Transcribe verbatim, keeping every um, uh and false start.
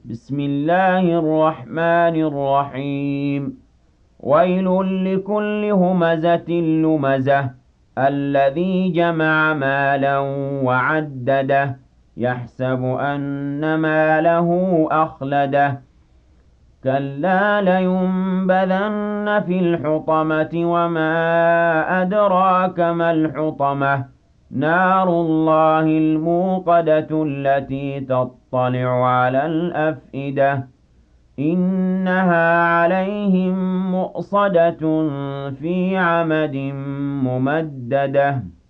بسم الله الرحمن الرحيم ويل لكل همزة لمزة الذي جمع مالا وعدده يحسب أن ماله أخلده كلا لينبذن في الحطمة وما أدراك ما الحطمة نار الله الموقدة التي تطلع على الأفئدة إنها عليهم مؤصدة في عمد ممددة